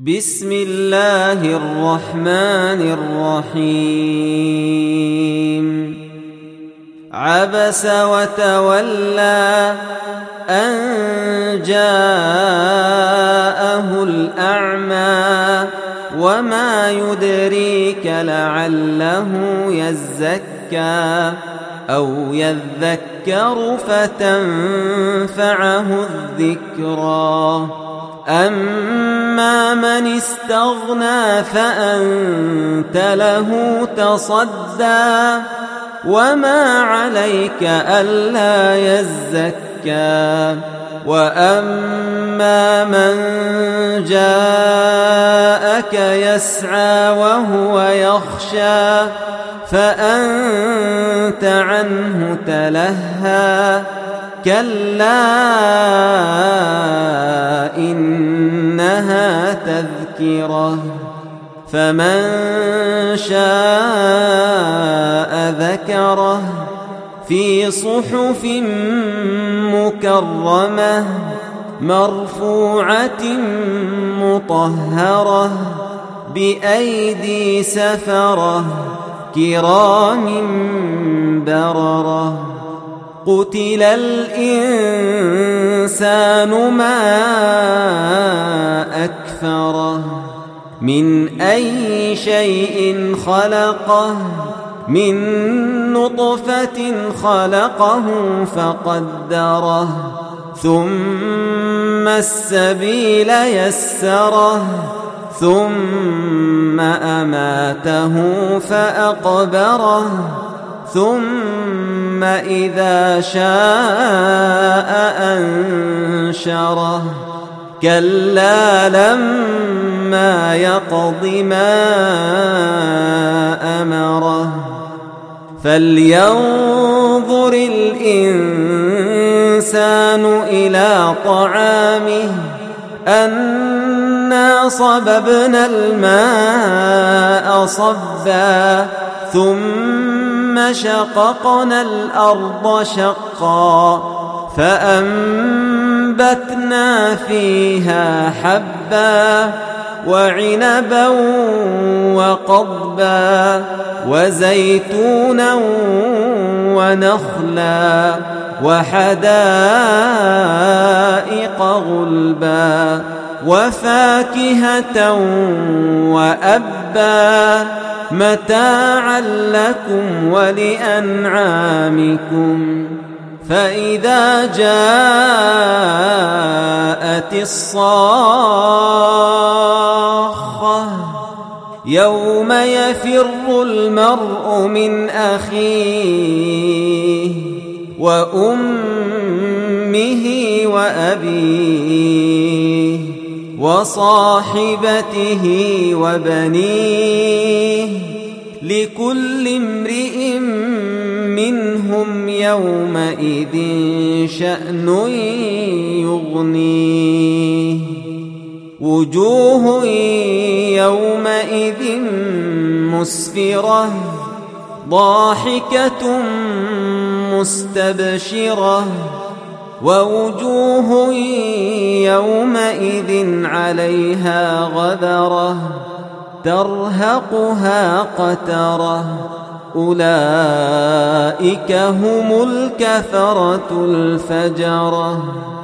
بسم الله الرحمن الرحيم عبس وتولى أن جاءه الأعمى وما يدريك لعله يزكى أو يذكر فتنفعه الذكرى أما من استغنى فأنت له تصدى وما عليك ألا يزكى وأما من جاءك يسعى وهو يخشى فأنت عنه تلهى كلا إنها تذكرة فمن شاء ذكره في صحف مكرمة مرفوعة مطهرة بأيدي سفرة كرام بررة قتل الإنسان ما أكفره من أي شيء خلقه من نطفة خلقه فقدره ثم السبيل يسره ثم أماته فأقبره ثم إذا شاء أنشره كلا لما يقض ما أمره فلينظر الإنسان إلى طعامه أنا صببنا الماء صبا ثم شققنا الأرض شقا فأنبتنا فيها حبا وعنبا وقضبا وزيتونا ونخلا وحدائق غلبا وفاكهة وأبا متاعا لكم ولأنعامكم فإذا جاءت الصاخة يوم يفر المرء من أخيه وأمه وأبيه وصاحبته وبنيه لكل امرئ منهم يومئذ شأن يغنيه وجوه يومئذ مسفرة ضاحكة مستبشرة ووجوه يومئذ عليها غبرة ترهقها قترة أولئك هم الكفرة الفجرة.